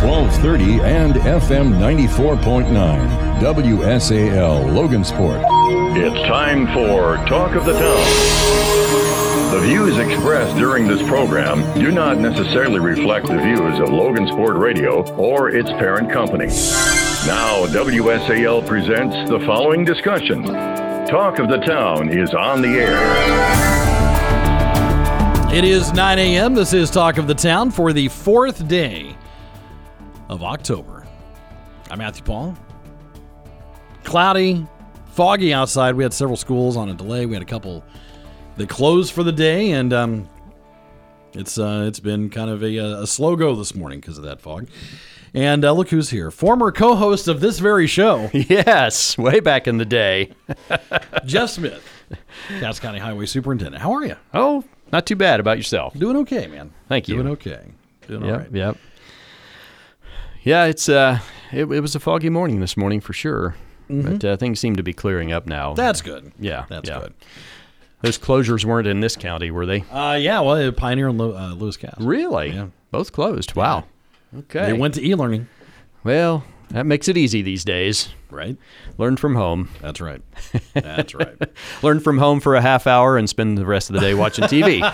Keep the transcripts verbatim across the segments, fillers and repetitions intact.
twelve thirty and F M ninety-four point nine. W S A L Logansport. It's time for Talk of the Town. The views expressed during this program do not necessarily reflect the views of Logansport Radio or its parent company. Now, W S A L presents the following discussion. Talk of the Town is on the air. It is nine a.m. This is Talk of the Town for the fourth day of October. I'm Matthew Paul. Cloudy, foggy outside. We had several schools on a delay. We had a couple that closed for the day, and um, it's uh, it's been kind of a, a slow go this morning because of that fog. And uh, look who's here. Former co-host of this very show. Yes, way back in the day. Jeff Smith, Cass County Highway Superintendent. How are you? Oh, not too bad. About yourself? Doing okay, man. Thank you. Doing okay. Doing yep, all right. Yep. Yeah, it's uh, it, it was a foggy morning this morning for sure. Mm-hmm. But uh, things seem to be clearing up now. That's good. Yeah, that's yeah. good. Those closures weren't in this county, were they? Uh, yeah, well, Pioneer and Lew- uh, Lewis Cass. Really? Yeah. Both closed. Wow. Yeah. Okay. They went to e-learning. Well, that makes it easy these days. Right. Learn from home. That's right. That's right. Learn from home for a half hour and spend the rest of the day watching T V.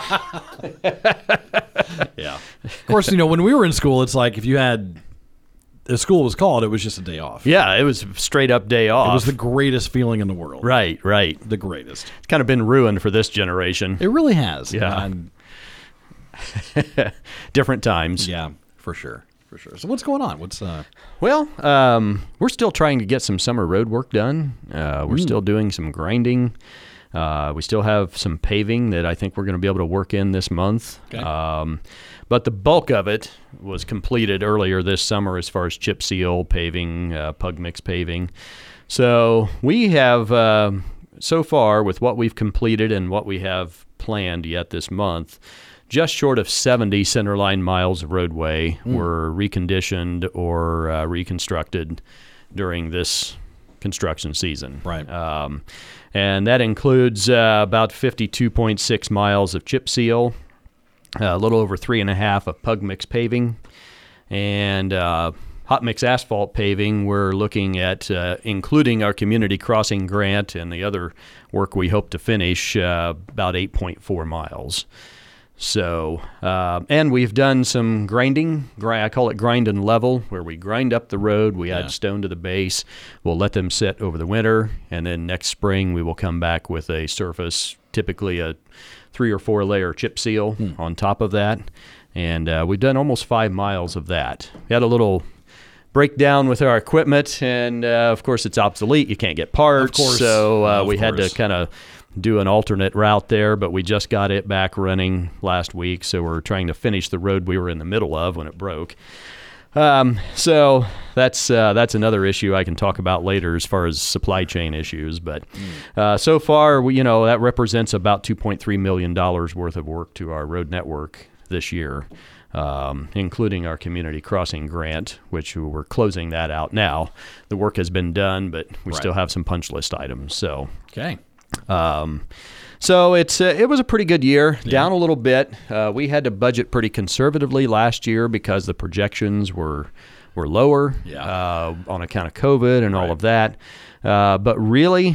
Yeah. Of course, you know, when we were in school, it's like if you had, if school was called, it was just a day off. Yeah, it was straight up day off. It was the greatest feeling in the world. Right, right. The greatest. It's kind of been ruined for this generation. It really has. Yeah. And, different times. yeah, for sure. For sure. So what's going on? What's uh? Well, um, we're still trying to get some summer road work done. Uh, we're Mm. still doing some grinding. Uh, we still have some paving that I think we're going to be able to work in this month. Okay. Um, but the bulk of it was completed earlier this summer as far as chip seal paving, uh, pug mix paving. So we have, uh, so far with what we've completed and what we have planned yet this month, just short of seventy centerline miles of roadway mm. were reconditioned or uh, reconstructed during this construction season. Right. Um, and that includes uh, about fifty-two point six miles of chip seal, a little over three and a half of pug mix paving, and uh, hot mix asphalt paving. We're looking at, uh, including our community crossing grant and the other work we hope to finish, uh, about eight point four miles. So, uh, and we've done some grinding. I call it grind and level, where we grind up the road, we add Yeah. stone to the base, we'll let them sit over the winter, and then next spring we will come back with a surface, typically a three or four layer chip seal hmm. on top of that. And uh, we've done almost five miles of that. We had a little breakdown with our equipment, and uh, of course it's obsolete. You can't get parts, Of course. so uh, Of we had to course. kind of do an alternate route there, but we just got it back running last week, so we're trying to finish the road we were in the middle of when it broke. Um, so that's uh, that's another issue I can talk about later as far as supply chain issues. But uh, so far, we, you know, that represents about two point three million dollars worth of work to our road network this year, um, including our community crossing grant, which we're closing that out now. The work has been done, but we Right. still have some punch list items. So. Okay. Um, so it's uh, it was a pretty good year, yeah. Down a little bit. Uh, we had to budget pretty conservatively last year because the projections were were lower yeah. uh, on account of COVID and right. all of that. Uh, but really,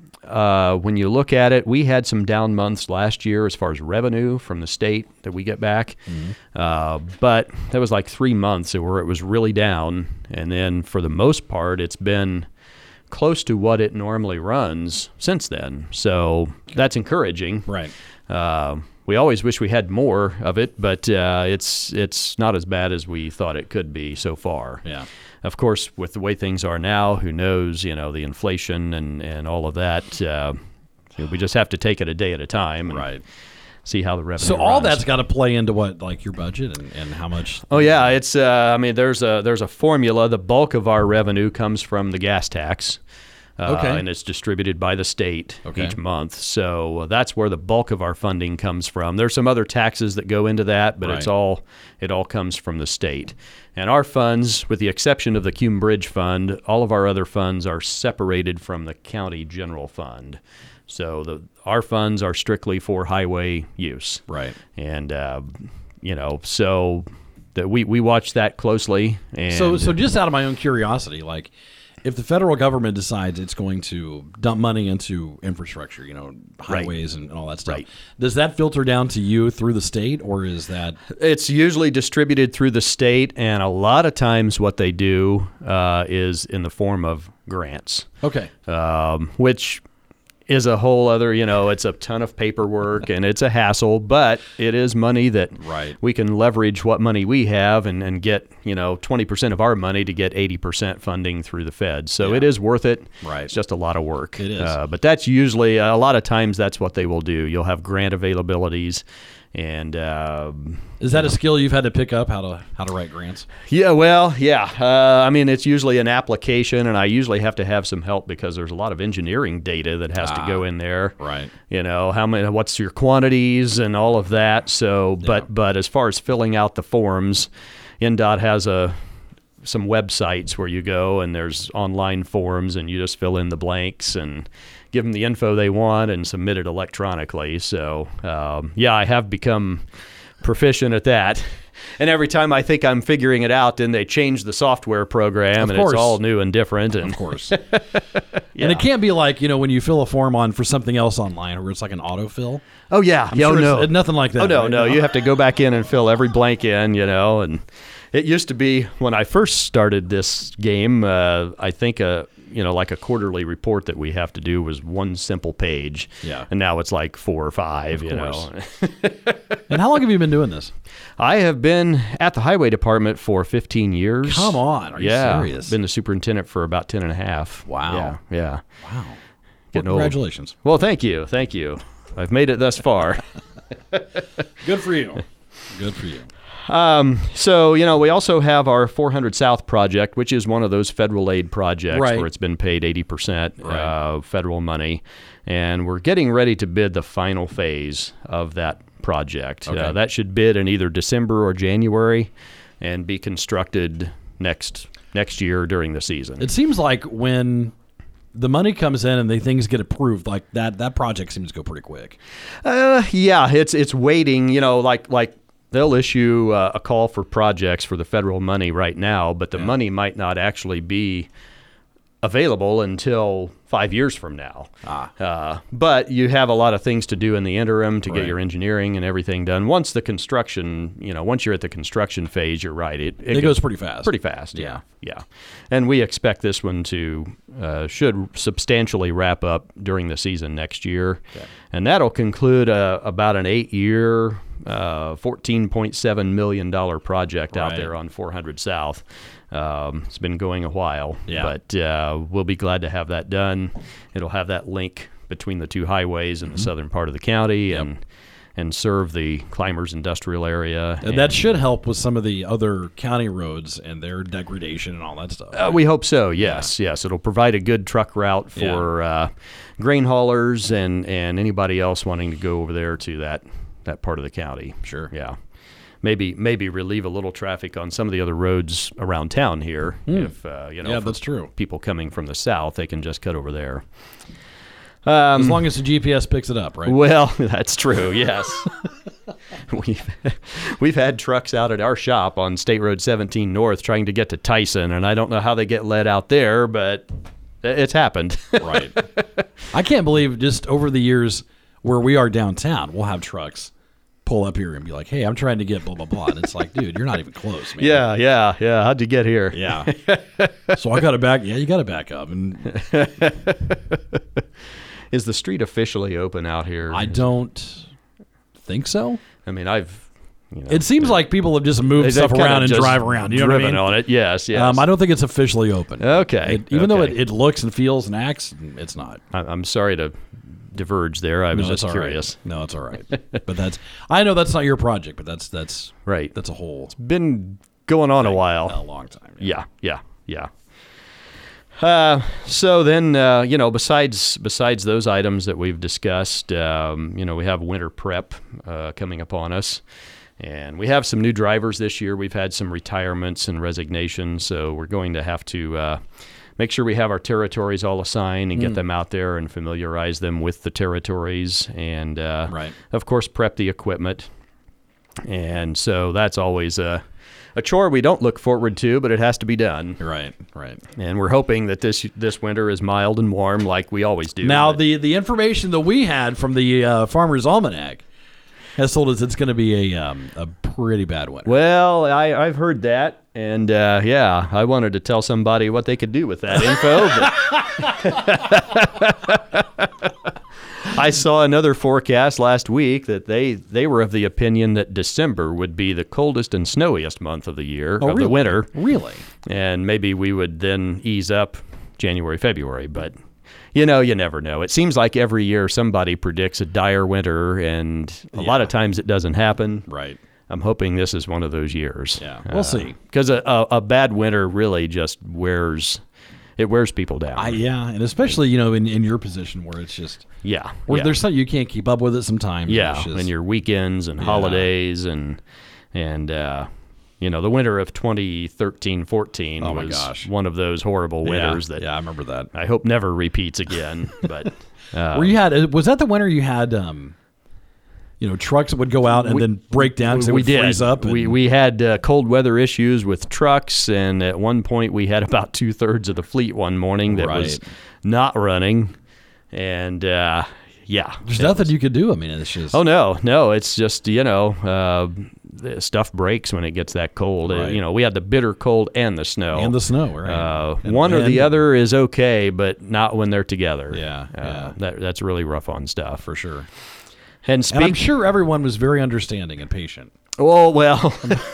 uh, when you look at it, we had some down months last year as far as revenue from the state that we get back. Mm-hmm. Uh, but that was like three months where it was really down. And then for the most part, it's been close to what it normally runs since then. So that's encouraging. Right. Uh, we always wish we had more of it, but uh, it's it's not as bad as we thought it could be so far. Yeah. Of course, with the way things are now, who knows, you know, the inflation and, and all of that, uh, we just have to take it a day at a time and right. see how the revenue So all runs. That's got to play into what, like your budget and, and how much? Oh yeah, it's. Uh, I mean, there's a there's a formula. The bulk of our revenue comes from the gas tax. Uh, Okay. And it's distributed by the state Okay. each month. So uh, that's where the bulk of our funding comes from. There's some other taxes that go into that, but it's Right. all it all comes from the state. And our funds, with the exception of the Cume Bridge Fund, all of our other funds are separated from the county general fund. So the our funds are strictly for highway use. Right. And, uh, you know, so uh, we we watch that closely. And So, so just out of my own curiosity, like, if the federal government decides it's going to dump money into infrastructure, you know, highways and, and all that stuff, Right. does that filter down to you through the state, or is that? It's usually distributed through the state, and a lot of times what they do uh, is in the form of grants, Okay. um, which is a whole other, you know, it's a ton of paperwork and it's a hassle, but it is money that Right. we can leverage what money we have and, and get, you know, twenty percent of our money to get eighty percent funding through the Fed. So Yeah. it is worth it. Right. It's just a lot of work. It is. Uh, but that's usually, a lot of times that's what they will do. You'll have grant availabilities. And um, Is that a skill you've had to pick up, how to how to write grants? yeah, well, yeah. Uh, I mean, it's usually an application, and I usually have to have some help because there's a lot of engineering data that has to go in there. Right. You know, how many, what's your quantities and all of that. So, but but as far as filling out the forms, N D O T has a some websites where you go and there's online forms, and you just fill in the blanks and give them the info they want and submit it electronically. So, um, yeah, I have become proficient at that. And every time I think I'm figuring it out, then they change the software program, Of and course. it's all new and different. And Of course. And it can't be like, you know, when you fill a form on for something else online where it's like an autofill. oh yeah, I'm yeah, sure oh, no, it's- nothing like that. Oh no, right? no, you have to go back in and fill every blank in, you know. And it used to be when I first started this game, uh, I think a you know like a quarterly report that we have to do was one simple page. Yeah. And now it's like four or five. You course. know. And how long have you been doing this? I have been at the highway department for fifteen years. Come on, are you yeah, serious? Been the superintendent for about ten and a half. Wow. Yeah. Yeah. Wow. Well, Getting old. congratulations. Well, thank you, thank you. I've made it thus far. Good for you. Good for you. Um, so, you know, we also have our four hundred South project, which is one of those federal aid projects Right. where it's been paid eighty percent Right. uh, federal money. And we're getting ready to bid the final phase of that project. Okay. Uh, that should bid in either December or January and be constructed next next year during the season. It seems like when the money comes in and the things get approved, like that, that project seems to go pretty quick. Uh, yeah, it's it's waiting. You know, like like they'll issue uh, a call for projects for the federal money right now, but the Yeah. money might not actually be available until five years from now. Ah. Uh, but you have a lot of things to do in the interim to Right. get your engineering and everything done. Once the construction, you know, once you're at the construction phase, you're right. It, It goes pretty fast. Pretty fast, Yeah. yeah. Yeah. And we expect this one to, uh, should substantially wrap up during the season next year. Okay. And that'll conclude a, about an eight-year, uh, fourteen point seven million dollars project out Right. there on four hundred South. Um, it's been going a while, Yeah. but uh, we'll be glad to have that done. It'll have that link between the two highways in the southern part of the county Yep. and and serve the Climbers industrial area. And that should help with some of the other county roads and their degradation and all that stuff. Uh, we hope so. Yes, yes. It'll provide a good truck route for uh, grain haulers and, and anybody else wanting to go over there to that that part of the county. Sure. Yeah. Maybe maybe relieve a little traffic on some of the other roads around town here. If uh, you know, Yeah, for that's true. people coming from the south, they can just cut over there. As long as the G P S picks it up, right? Well, that's true. Yes. we've we've had trucks out at our shop on State Road seventeen North trying to get to Tyson, and I don't know how they get led out there, but it's happened. Right. I can't believe just over the years where we are downtown, we'll have trucks pull up here and be like, hey, I'm trying to get blah, blah, blah. And it's like, dude, you're not even close, man. yeah, yeah, yeah. How'd you get here? Yeah. So I got to back. Yeah, you got to back up. And Is the street officially open out here? I don't think so. I mean, I've. You know, It seems like people have just moved they've stuff kinda around and just drive around. You know what I driven mean? on it. Yes, yes. Um, I don't think it's officially open. Okay, It- even though okay. it, it looks and feels and acts, it's not. I- I'm sorry to diverge there. I was No, it's just all right. curious. No, it's all right. But that's. I know that's not your project, but that's that's Right. that's a whole Been going on a while. a long time. Yeah, yeah, yeah. Uh, so then, uh, you know, besides besides those items that we've discussed, um, you know, we have winter prep uh, coming upon us, and we have some new drivers this year. We've had some retirements and resignations, so we're going to have to uh, make sure we have our territories all assigned and get them out there and familiarize them with the territories, and uh, Right. of course, prep the equipment. And so that's always a a chore we don't look forward to, but it has to be done. Right, right. And we're hoping that this this winter is mild and warm like we always do. Now, but, the, the information that we had from the uh, Farmer's Almanac has told us it's going to be a um, a pretty bad winter. Well, I, I've heard that, and uh, yeah, I wanted to tell somebody what they could do with that info. But I saw another forecast last week that they, they were of the opinion that December would be the coldest and snowiest month of the year, Oh, of really? the winter. Really? And maybe we would then ease up January, February, but you know, you never know. It seems like every year somebody predicts a dire winter, and a lot of times it doesn't happen. Right. I'm hoping this is one of those years. Yeah, we'll see. Because a, a, a bad winter really just wears it wears people down. I, yeah, and especially, you know, in, in your position where it's just yeah, where yeah. there's something you can't keep up with it sometimes. yeah, It's just- and your weekends and holidays and and uh, you know, the winter of twenty thirteen fourteen Oh my was gosh. one of those horrible yeah, winters that yeah, I remember that. I hope never repeats again. But uh, Where you had was that the winter you had um, you know, trucks that would go out and We- then break down because they we would did. freeze up. And, we we had uh, cold weather issues with trucks, and at one point we had about two thirds of the fleet one morning that was Right. not running, and uh, yeah, there's it nothing was- you could do. I mean, it's just Oh no, no, it's just you know. Uh, the stuff breaks when it gets that cold. Uh, Right. you know, we had the bitter cold and the snow. and the snow, right? Uh, And one or the wind. other is okay, but not when they're together. Yeah, uh, yeah. That that's really rough on stuff. for sure. And And speak, I'm sure everyone was very understanding and patient. Oh, well,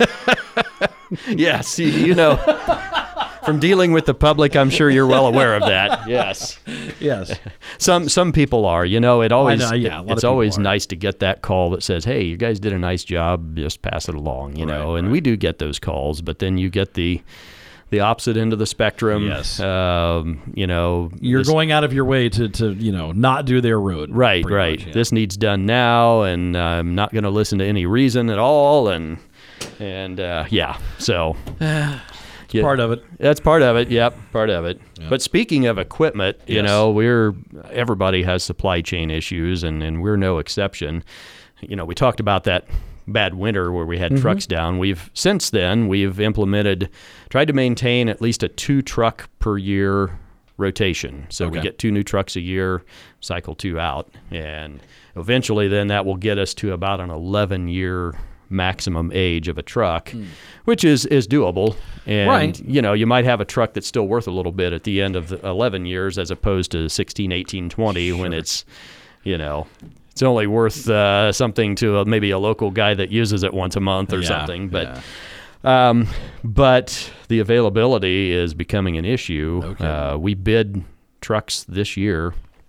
yes, you, you know, from dealing with the public, I'm sure you're well aware of that. Yes. Yes. Some some people are, you know, it always, know, yeah, a lot of it's people always are. nice to get that call that says, hey, you guys did a nice job, just pass it along, you know, Right, and right. we do get those calls, but then you get the, the opposite end of the spectrum. Yes. Um, you know, You're this- going out of your way to, to you know, not do their road. Right, pretty right. much, yeah. This needs done now, and I'm not going to listen to any reason at all, and and uh, yeah, so It's part of it. that's part of it. Yep, part of it. But speaking of equipment, you Yes. know, we're everybody has supply chain issues, and and we're no exception. You know, we talked about that bad winter where we had Mm-hmm. trucks down. We've since then we've implemented, tried to maintain at least a two truck per year rotation. So we Okay. get two new trucks a year, cycle two out, and eventually then that will get us to about an eleven year maximum age of a truck, which is is doable. And Right. you know, you might have a truck that's still worth a little bit at the end of the eleven years as opposed to sixteen, eighteen, twenty when it's, you know, it's only worth uh, something to a, maybe a local guy that uses it once a month or Yeah, something. But yeah. um, but the availability is becoming an issue. Okay. Uh, we bid trucks this year.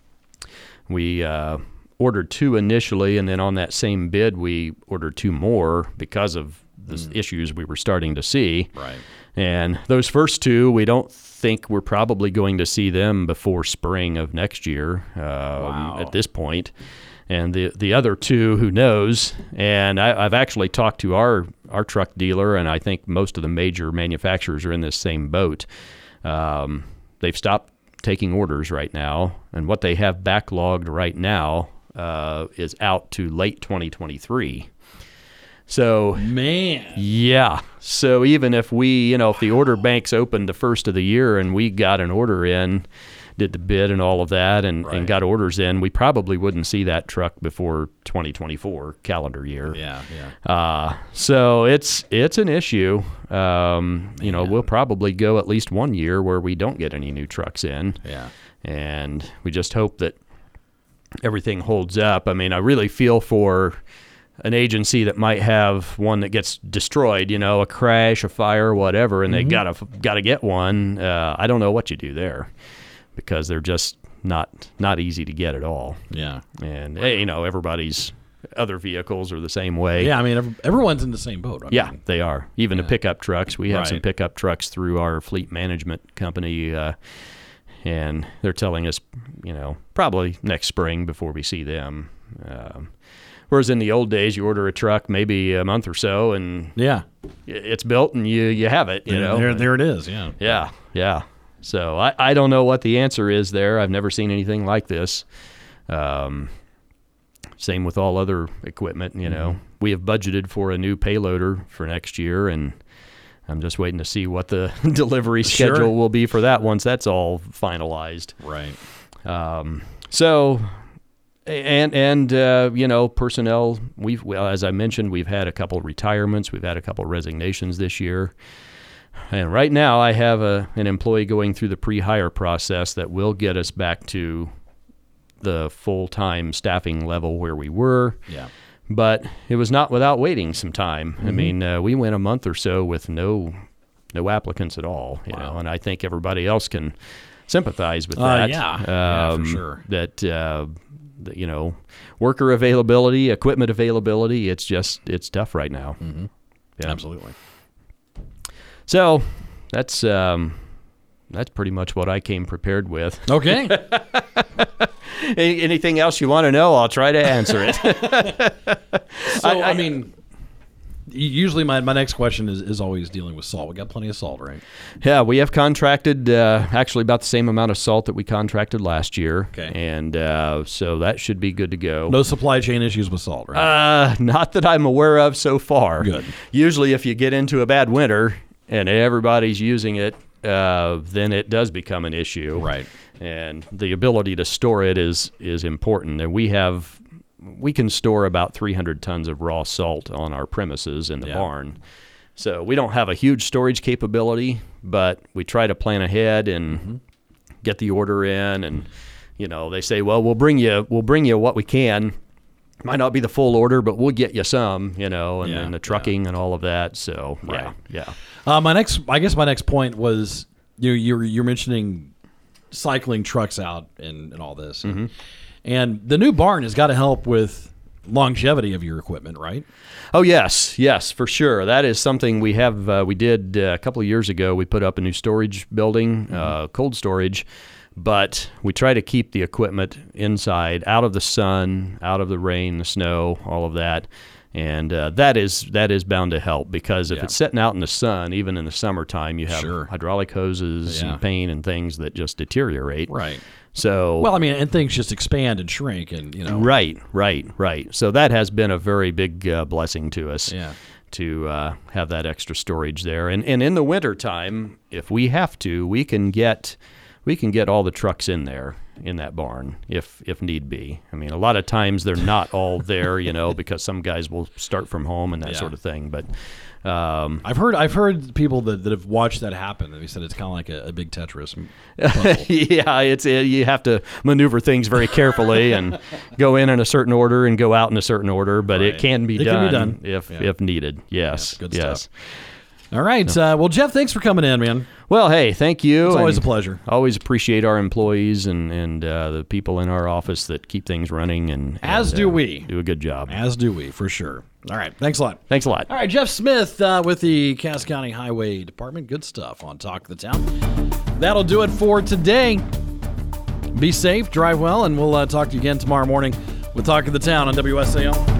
We uh, ordered two initially, and then on that same bid, we ordered two more because of the Mm. issues we were starting to see. Right. And those first two, we don't think we're probably going to see them before spring of next year um, Wow. at this point. And the the other two, who knows? And I, I've actually talked to our, our truck dealer, and I think most of the major manufacturers are in this same boat. Um, they've stopped taking orders right now, and what they have backlogged right now uh, is out to late twenty twenty-three. So Man. yeah. So even if we, you know, if the order bank's opened the first of the year and we got an order in, did the bid and all of that and, Right. and got orders in, we probably wouldn't see that truck before twenty twenty-four calendar year. Yeah, yeah. Uh, so it's it's an issue. Um, you know, we'll probably go at least one year where we don't get any new trucks in. Yeah. And we just hope that everything holds up. I mean, I really feel for an agency that might have one that gets destroyed, you know, a crash, a fire, whatever, and they gotta gotta get one. Uh, I don't know what you do there because they're just not not easy to get at all. Yeah. And hey, you know, everybody's other vehicles are the same way. Yeah, I mean, ev- everyone's in the same boat. I Yeah, mean, they are. Even the pickup trucks. We have some Right. pickup trucks through our fleet management company, uh, and they're telling us, you know, probably next spring before we see them. Um, whereas in the old days, you order a truck maybe a month or so, and yeah. it's built, and you you have it. You There- know, there, there it is. Yeah. yeah, yeah. So I, I don't know what the answer is there. I've never seen anything like this. Um, same with all other equipment, you know. We have budgeted for a new payloader for next year, and I'm just waiting to see what the delivery Sure. schedule will be for that once that's all finalized. Right. Um, so, and and uh, you know, personnel. We've well, as I mentioned, we've had a couple of retirements. We've had a couple of resignations this year, and right now I have a an employee going through the pre-hire process that will get us back to the full-time staffing level where we were. Yeah. But it was not without waiting some time. Mm-hmm. I mean, uh, we went a month or so with no no applicants at all, you Wow. know, and I think everybody else can sympathize with Uh, that. yeah. Yeah, for Um, sure. That, uh, that, you know, worker availability, equipment availability, it's just, it's tough right now. Mm-hmm. Yeah. Absolutely. So that's, um, that's pretty much what I came prepared with. Okay. Any- Anything else you want to know, I'll try to answer it. So, I, I- mean, usually my, my next question is, is always dealing with salt. We got plenty of salt, right? Yeah, we have contracted uh, actually about the same amount of salt that we contracted last year. Okay. And uh, so that should be good to go. No supply chain issues with salt, right? Uh, not that I'm aware of so far. Good. Usually if you get into a bad winter and everybody's using it, uh, then it does become an issue. Right. And the ability to store it is is important. And we have we can store about three hundred tons of raw salt on our premises in the Yeah. barn. So we don't have a huge storage capability, but we try to plan ahead and Mm-hmm. get the order in. And you know, they say, well, we'll bring you we'll bring you what we can. Might not be the full order, but we'll get you some, you know, and Yeah, then the trucking and all of that. So yeah, Right. yeah. Uh, my next, I guess my next point was you you're you're mentioning cycling trucks out and, and all this, Mm-hmm. and the new barn has got to help with longevity of your equipment, right? Oh yes, yes, for sure. That is something we have. Uh, we did uh, a couple of years ago. We put up a new storage building, uh, cold storage, but we try to keep the equipment inside, out of the sun, out of the rain, the snow, all of that. And uh, that is that is bound to help because if Yeah. it's sitting out in the sun, even in the summertime, you have Sure. hydraulic hoses Yeah. and paint and things that just deteriorate. Right. So Well, I mean, and things just expand and shrink, and you know, Right, right, right. So that has been a very big uh, blessing to us Yeah. to uh, have that extra storage there. And and in the wintertime, if we have to, we can get we can get all the trucks in there in that barn if if need be. I mean, a lot of times they're not all there, you know, because some guys will start from home and that Yeah. sort of thing. But um, I've heard I've heard people that, that have watched that happen. They said it's kind of like a, a big Tetris puzzle. yeah, it's it, you have to maneuver things very carefully and go in in a certain order and go out in a certain order, but Right. it can be It done can be done. if Yeah. if needed. Yes, Yeah, good yes. stuff. All right. Uh, well, Jeff, thanks for coming in, man. Well, hey, thank you. It's always and a pleasure. Always appreciate our employees and and uh, the people in our office that keep things running and As and, do uh, we. do a good job. As do we, for sure. All right. Thanks a lot. Thanks a lot. All right, Jeff Smith uh, with the Cass County Highway Department. Good stuff on Talk of the Town. That'll do it for today. Be safe, drive well, and we'll uh, talk to you again tomorrow morning with Talk of the Town on W S A L.